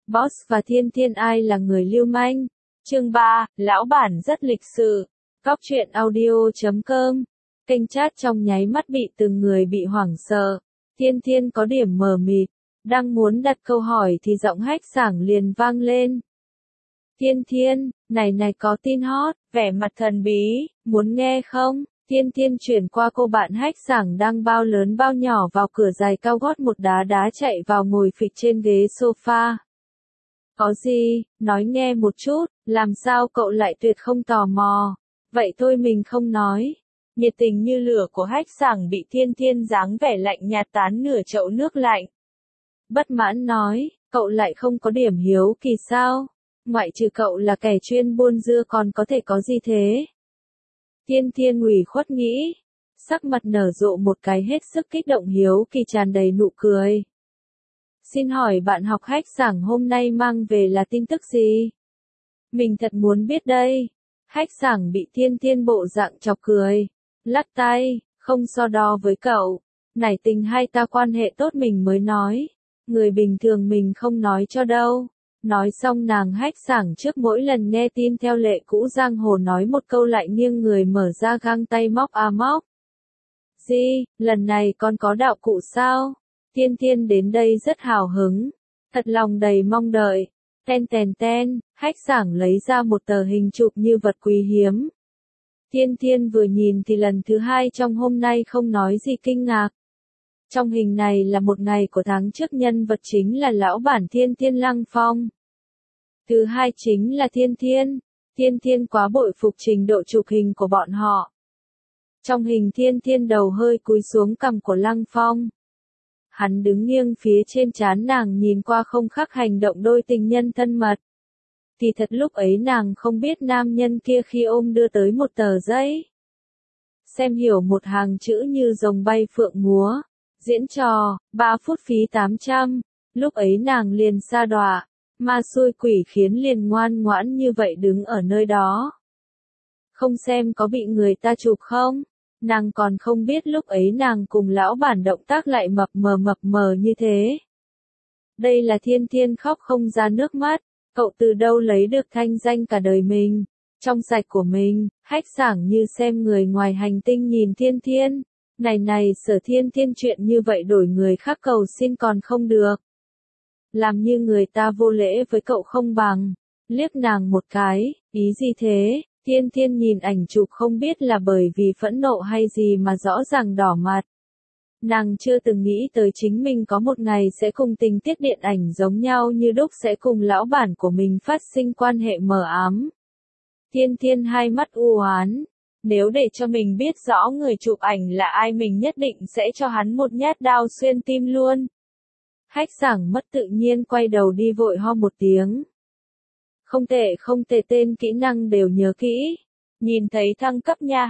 Boss và Thiên Thiên ai là người lưu manh? Chương 3, lão bản rất lịch sự. Cóc truyện audio.com. Kênh chat trong nháy mắt bị từng người bị hoảng sợ. Thiên Thiên có điểm mờ mịt, đang muốn đặt câu hỏi thì giọng hách sảng liền vang lên. Thiên Thiên, này có tin hot, vẻ mặt thần bí, muốn nghe không? Thiên Thiên chuyển qua cô bạn hách sảng đang bao lớn bao nhỏ vào cửa giày cao gót một đá chạy vào ngồi phịch trên ghế sofa. Có gì, nói nghe một chút, làm sao cậu lại tuyệt không tò mò? Vậy thôi mình không nói. Nhiệt tình như lửa của hách sảng bị Thiên Thiên dáng vẻ lạnh nhạt tán nửa chậu nước lạnh. Bất mãn nói, cậu lại không có điểm hiếu kỳ sao? Ngoại trừ cậu là kẻ chuyên buôn dưa còn có thể có gì thế? Thiên Thiên ủy khuất nghĩ, sắc mặt nở rộ một cái hết sức kích động hiếu kỳ tràn đầy nụ cười. Xin hỏi bạn học hách sảng hôm nay mang về là tin tức gì? Mình thật muốn biết đây. Hách sảng bị Thiên Thiên bộ dạng chọc cười, lắc tay, không so đo với cậu. Nảy tình hay ta quan hệ tốt mình mới nói. Người bình thường mình không nói cho đâu. Nói xong nàng hách sảng trước mỗi lần nghe tin theo lệ cũ giang hồ nói một câu lại nghiêng người mở ra găng tay móc móc. Gì, lần này con có đạo cụ sao? Thiên Thiên đến đây rất hào hứng, thật lòng đầy mong đợi. Ten, hách sảng lấy ra một tờ hình chụp như vật quý hiếm. Thiên Thiên vừa nhìn thì lần thứ hai trong hôm nay không nói gì kinh ngạc. Trong hình này là một ngày của tháng trước, nhân vật chính là lão bản Thiên Thiên Lăng Phong. Thứ hai chính là Thiên Thiên. Thiên Thiên quá bội phục trình độ chụp hình của bọn họ. Trong hình Thiên Thiên đầu hơi cúi xuống cằm của Lăng Phong. Hắn đứng nghiêng phía trên trán nàng nhìn qua không khác hành động đôi tình nhân thân mật. Thì thật lúc ấy nàng không biết nam nhân kia khi ôm đưa tới một tờ giấy. Xem hiểu một hàng chữ như rồng bay phượng múa. Diễn trò, 3 phút phí 800. Lúc ấy nàng liền sa đọa. Ma xui quỷ khiến liền ngoan ngoãn như vậy đứng ở nơi đó. Không xem có bị người ta chụp không? Nàng còn không biết lúc ấy nàng cùng lão bản động tác lại mập mờ như thế. Đây là Thiên Thiên khóc không ra nước mắt. Cậu từ đâu lấy được thanh danh cả đời mình, trong sạch của mình? Hách sảng như xem người ngoài hành tinh nhìn Thiên Thiên. Này Sở Thiên Thiên chuyện như vậy đổi người khác cầu xin còn không được. Làm như người ta vô lễ với cậu không bằng. Liếc nàng một cái, ý gì thế? Thiên Thiên nhìn ảnh chụp không biết là bởi vì phẫn nộ hay gì mà rõ ràng đỏ mặt. Nàng chưa từng nghĩ tới chính mình có một ngày sẽ cùng tình tiết điện ảnh giống nhau như đúc, sẽ cùng lão bản của mình phát sinh quan hệ mờ ám. Thiên Thiên hai mắt u oán. Nếu để cho mình biết rõ người chụp ảnh là ai mình nhất định sẽ cho hắn một nhát đao xuyên tim luôn. Hách sảng mất tự nhiên quay đầu đi vội ho một tiếng. Không tệ, tên kỹ năng đều nhớ kỹ. Nhìn thấy thăng cấp nha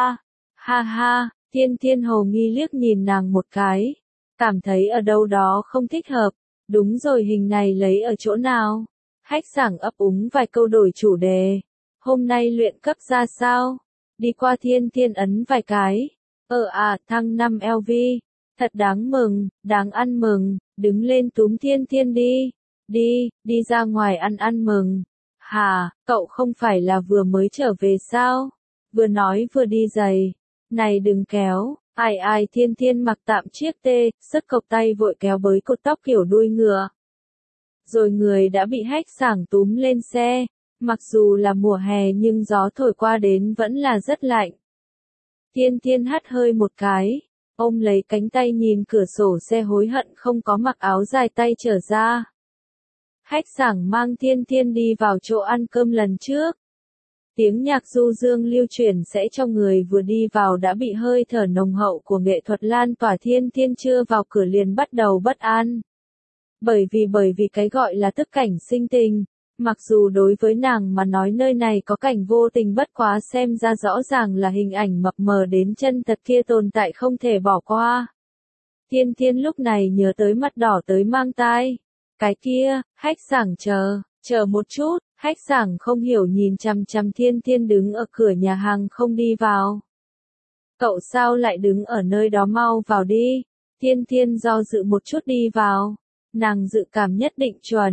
ha ha, Thiên Thiên hồ nghi liếc nhìn nàng một cái. Cảm thấy ở đâu đó không thích hợp. Đúng rồi, hình này lấy ở chỗ nào? Hách sảng ấp úng vài câu đổi chủ đề. Hôm nay luyện cấp ra sao? Đi qua Thiên Thiên ấn vài cái. Thăng 5 LV. Thật đáng mừng, đáng ăn mừng, đứng lên túm Thiên Thiên đi. Đi ra ngoài ăn mừng. Hà, cậu không phải là vừa mới trở về sao? Vừa nói vừa đi giày. Này đừng kéo, ai Thiên Thiên mặc tạm chiếc tê, sức cộc tay vội kéo bới cột tóc kiểu đuôi ngựa. Rồi người đã bị hách sảng túm lên xe. Mặc dù là mùa hè nhưng gió thổi qua đến vẫn là rất lạnh. Thiên Thiên hắt hơi một cái, ôm lấy cánh tay nhìn cửa sổ xe hối hận không có mặc áo dài tay trở ra. Hách sảng mang Thiên Thiên đi vào chỗ ăn cơm lần trước. Tiếng nhạc du dương lưu chuyển sẽ cho người vừa đi vào đã bị hơi thở nồng hậu của nghệ thuật lan tỏa. Thiên Thiên chưa vào cửa liền bắt đầu bất an. Bởi vì cái gọi là tức cảnh sinh tình. Mặc dù đối với nàng mà nói nơi này có cảnh vô tình, bất quá xem ra rõ ràng là hình ảnh mập mờ đến chân thật kia tồn tại không thể bỏ qua. Thiên Thiên lúc này nhớ tới mặt đỏ tới mang tai. Cái kia, hách sảng chờ một chút, hách sảng không hiểu nhìn chằm chằm Thiên Thiên đứng ở cửa nhà hàng không đi vào. Cậu sao lại đứng ở nơi đó, mau vào đi. Thiên Thiên do dự một chút đi vào. Nàng dự cảm nhất định chuẩn.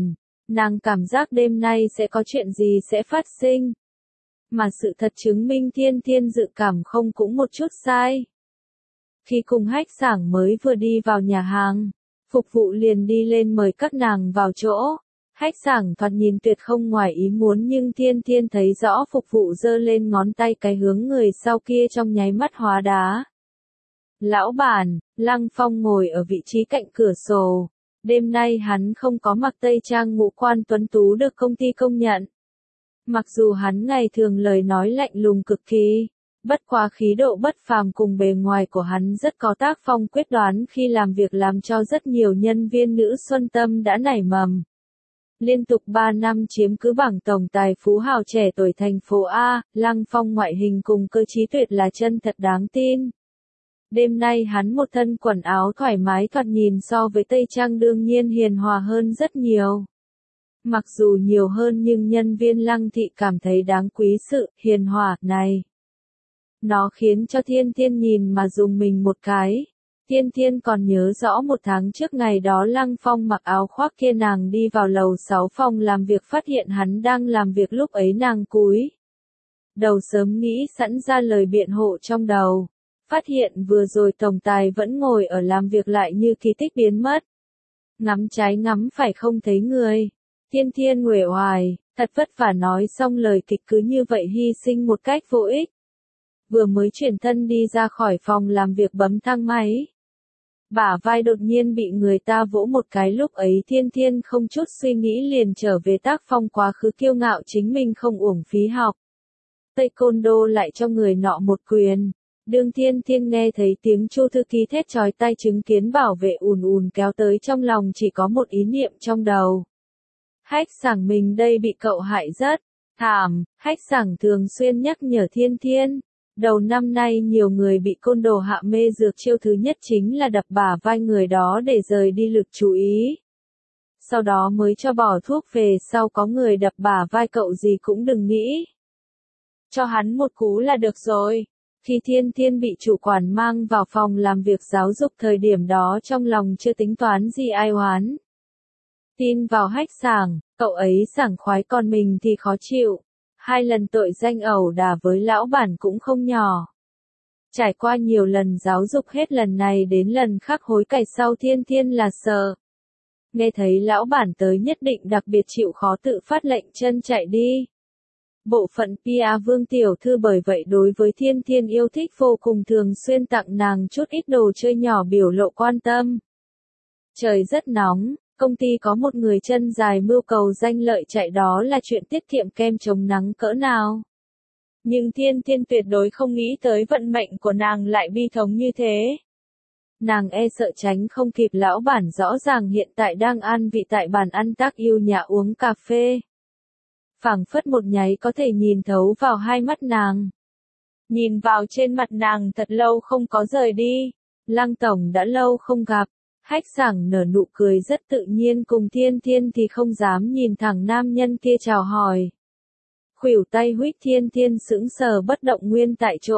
Nàng cảm giác đêm nay sẽ có chuyện gì sẽ phát sinh. Mà sự thật chứng minh Thiên Thiên dự cảm không cũng một chút sai. Khi cùng Hách Sảng mới vừa đi vào nhà hàng, phục vụ liền đi lên mời các nàng vào chỗ. Hách Sảng thoạt nhìn tuyệt không ngoài ý muốn nhưng Thiên Thiên thấy rõ phục vụ giơ lên ngón tay cái hướng người sau kia trong nháy mắt hóa đá. Lão bản, Lăng Phong ngồi ở vị trí cạnh cửa sổ. Đêm nay hắn không có mặc tây trang ngũ quan tuấn tú được công ty công nhận. Mặc dù hắn ngày thường lời nói lạnh lùng cực kỳ, bất quá khí độ bất phàm cùng bề ngoài của hắn rất có tác phong quyết đoán khi làm việc làm cho rất nhiều nhân viên nữ xuân tâm đã nảy mầm. Liên tục 3 năm chiếm cứ bảng tổng tài phú hào trẻ tuổi thành phố A, Lăng Phong ngoại hình cùng cơ trí tuyệt là chân thật đáng tin. Đêm nay hắn một thân quần áo thoải mái thoạt nhìn so với tây trang đương nhiên hiền hòa hơn rất nhiều. Mặc dù nhiều hơn nhưng nhân viên Lăng thị cảm thấy đáng quý sự hiền hòa này. Nó khiến cho Thiên Thiên nhìn mà dùng mình một cái. Thiên Thiên còn nhớ rõ một tháng trước ngày đó Lăng Phong mặc áo khoác kia nàng đi vào lầu 6 phòng làm việc phát hiện hắn đang làm việc lúc ấy nàng cúi đầu sớm nghĩ sẵn ra lời biện hộ trong đầu. Phát hiện vừa rồi tổng tài vẫn ngồi ở làm việc lại như kỳ tích biến mất. Ngắm trái ngắm phải không thấy người. Thiên Thiên uể oải, thật vất vả nói xong lời kịch cứ như vậy hy sinh một cách vô ích. Vừa mới chuyển thân đi ra khỏi phòng làm việc bấm thang máy. Bả vai đột nhiên bị người ta vỗ một cái lúc ấy Thiên Thiên không chút suy nghĩ liền trở về tác phong quá khứ kiêu ngạo chính mình không uổng phí học. Taekwondo lại cho người nọ một quyền. Đương Thiên Thiên nghe thấy tiếng Chu thư ký thét chói tai chứng kiến bảo vệ ùn ùn kéo tới trong lòng chỉ có một ý niệm trong đầu. Hách Sảng mình đây bị cậu hại rất thảm, Hách Sảng thường xuyên nhắc nhở Thiên Thiên. Đầu năm nay nhiều người bị côn đồ hạ mê dược chiêu thứ nhất chính là đập bả vai người đó để rời đi lực chú ý. Sau đó mới cho bỏ thuốc về sau có người đập bả vai cậu gì cũng đừng nghĩ. Cho hắn một cú là được rồi. Khi Thiên Thiên bị chủ quản mang vào phòng làm việc giáo dục thời điểm đó trong lòng chưa tính toán gì ai oán. Tin vào Hách Sảng, cậu ấy sảng khoái còn mình thì khó chịu. 2 lần tội danh ẩu đả với lão bản cũng không nhỏ. Trải qua nhiều lần giáo dục hết lần này đến lần khác hối cải sau Thiên Thiên là sợ. Nghe thấy lão bản tới nhất định đặc biệt chịu khó tự phát lệnh chân chạy đi. Bộ phận PR Vương Tiểu Thư bởi vậy đối với Thiên Thiên yêu thích vô cùng thường xuyên tặng nàng chút ít đồ chơi nhỏ biểu lộ quan tâm. Trời rất nóng, công ty có một người chân dài mưu cầu danh lợi chạy đó là chuyện tiết kiệm kem chống nắng cỡ nào. Nhưng Thiên Thiên tuyệt đối không nghĩ tới vận mệnh của nàng lại bi thống như thế. Nàng e sợ tránh không kịp lão bản rõ ràng hiện tại đang ăn vị tại bàn ăn tác yêu nhà uống cà phê. Phảng phất một nháy có thể nhìn thấu vào hai mắt nàng. Nhìn vào trên mặt nàng thật lâu không có rời đi. Lăng tổng đã lâu không gặp. Hách Sảng nở nụ cười rất tự nhiên cùng Thiên Thiên thì không dám nhìn thẳng nam nhân kia chào hỏi. Khuỷu tay huých Thiên Thiên sững sờ bất động nguyên tại chỗ.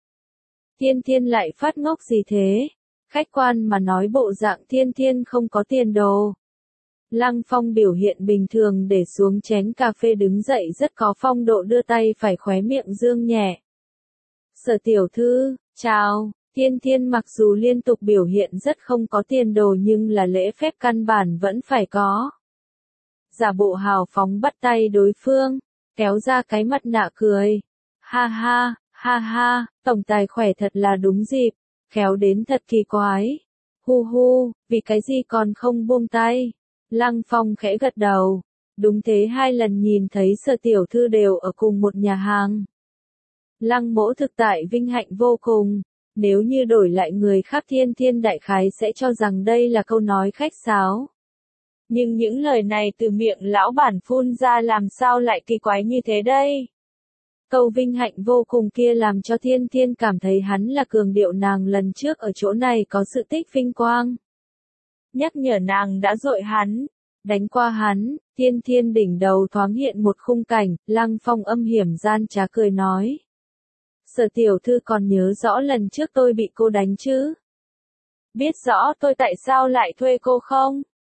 Thiên Thiên lại phát ngốc gì thế? Khách quan mà nói bộ dạng Thiên Thiên không có tiền đồ. Lăng Phong biểu hiện bình thường để xuống chén cà phê đứng dậy rất có phong độ đưa tay phải khóe miệng dương nhẹ. Sở tiểu thư, chào. Thiên Thiên mặc dù liên tục biểu hiện rất không có tiền đồ nhưng là lễ phép căn bản vẫn phải có. Giả bộ hào phóng bắt tay đối phương, kéo ra cái mặt nạ cười. Ha ha, ha ha, tổng tài khỏe thật là đúng dịp, khéo đến thật kỳ quái. Hu hu, vì cái gì còn không buông tay. Lăng Phong khẽ gật đầu. Đúng thế 2 lần nhìn thấy Sở tiểu thư đều ở cùng một nhà hàng. Lăng mỗ thực tại vinh hạnh vô cùng. Nếu như đổi lại người khác Thiên Thiên đại khái sẽ cho rằng đây là câu nói khách sáo. Nhưng những lời này từ miệng lão bản phun ra làm sao lại kỳ quái như thế đây? Câu vinh hạnh vô cùng kia làm cho Thiên Thiên cảm thấy hắn là cường điệu nàng lần trước ở chỗ này có sự tích vinh quang. Nhắc nhở nàng đã dội hắn, đánh qua hắn, Thiên Thiên đỉnh đầu thoáng hiện một khung cảnh, Lăng Phong âm hiểm gian trá cười nói. Sở tiểu thư còn nhớ rõ lần trước tôi bị cô đánh chứ? Biết rõ tôi tại sao lại thuê cô không?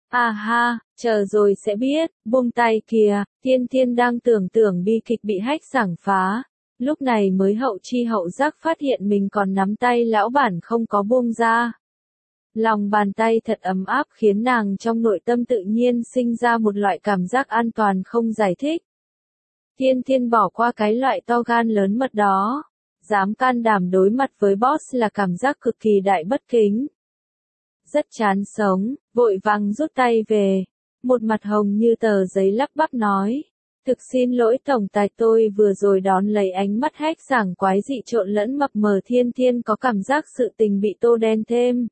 À ha, chờ rồi sẽ biết, buông tay kìa, Thiên Thiên đang tưởng tượng bi kịch bị hách sảng phá. Lúc này mới hậu chi hậu giác phát hiện mình còn nắm tay lão bản không có buông ra. Lòng bàn tay thật ấm áp khiến nàng trong nội tâm tự nhiên sinh ra một loại cảm giác an toàn không giải thích. Thiên Thiên bỏ qua cái loại to gan lớn mật đó. Dám can đảm đối mặt với boss là cảm giác cực kỳ đại bất kính. Rất chán sống, vội vàng rút tay về. Một mặt hồng như tờ giấy lắp bắp nói. Thực xin lỗi tổng tài, tôi vừa rồi đón lấy ánh mắt hách sảng quái dị trộn lẫn mập mờ. Thiên Thiên có cảm giác sự tình bị tô đen thêm.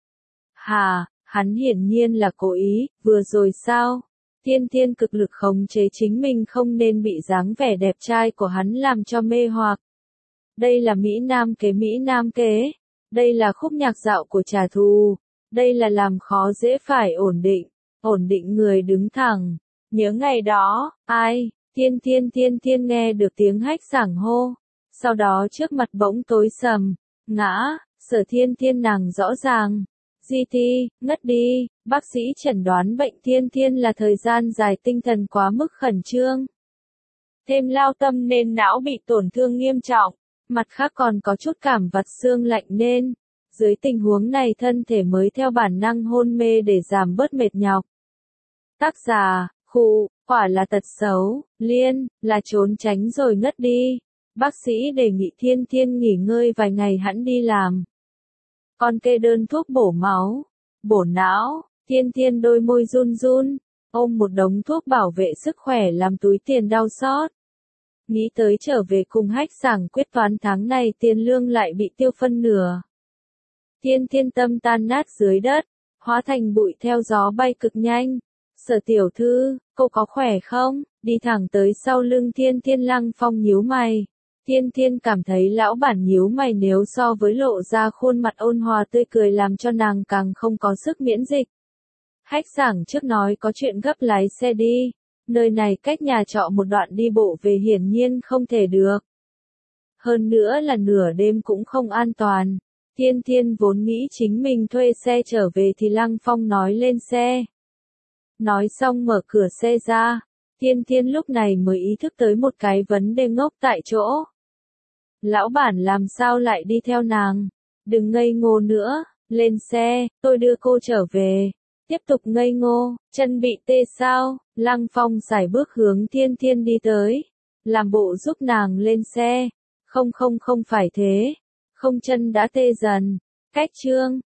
Hà, hắn hiển nhiên là cố ý, vừa rồi sao? Thiên Thiên cực lực khống chế chính mình không nên bị dáng vẻ đẹp trai của hắn làm cho mê hoặc. Đây là Mỹ Nam kế. Đây là khúc nhạc dạo của trả thù. Đây là làm khó dễ phải ổn định người đứng thẳng. Nhớ ngày đó, ai? Thiên Thiên nghe được tiếng hách sảng hô. Sau đó trước mặt bỗng tối sầm, ngã, Sở Thiên Thiên nàng rõ ràng. GT, ngất đi, bác sĩ chẩn đoán bệnh Thiên Thiên là thời gian dài tinh thần quá mức khẩn trương. Thêm lao tâm nên não bị tổn thương nghiêm trọng, mặt khác còn có chút cảm vặt xương lạnh nên, dưới tình huống này thân thể mới theo bản năng hôn mê để giảm bớt mệt nhọc. Tác giả, quả là tật xấu, liên, là trốn tránh rồi ngất đi. Bác sĩ đề nghị Thiên Thiên nghỉ ngơi vài ngày hẵng đi làm. Còn kê đơn thuốc bổ máu, bổ não, Thiên Thiên đôi môi run run, ôm một đống thuốc bảo vệ sức khỏe làm túi tiền đau xót. Nghĩ tới trở về cùng hách sảng quyết toán tháng này tiền lương lại bị tiêu phân nửa. Thiên Thiên tâm tan nát dưới đất, hóa thành bụi theo gió bay cực nhanh. Sở tiểu thư, cô có khỏe không? Đi thẳng tới sau lưng Thiên Thiên Lăng Phong nhíu mày. Thiên Thiên cảm thấy lão bản nhíu mày nếu so với lộ ra khuôn mặt ôn hòa tươi cười làm cho nàng càng không có sức miễn dịch. Hách sảng trước nói có chuyện gấp lái xe đi. Nơi này cách nhà trọ một đoạn đi bộ về hiển nhiên không thể được. Hơn nữa là nửa đêm cũng không an toàn. Thiên Thiên vốn nghĩ chính mình thuê xe trở về thì Lăng Phong nói lên xe. Nói xong mở cửa xe ra. Thiên Thiên lúc này mới ý thức tới một cái vấn đề ngốc tại chỗ. Lão bản làm sao lại đi theo nàng? Đừng ngây ngô nữa, lên xe, tôi đưa cô trở về. Tiếp tục ngây ngô, chân bị tê sao? Lăng Phong sải bước hướng Thiên Thiên đi tới. Làm bộ giúp nàng lên xe. Không phải thế. Không, chân đã tê dần. Cách chương.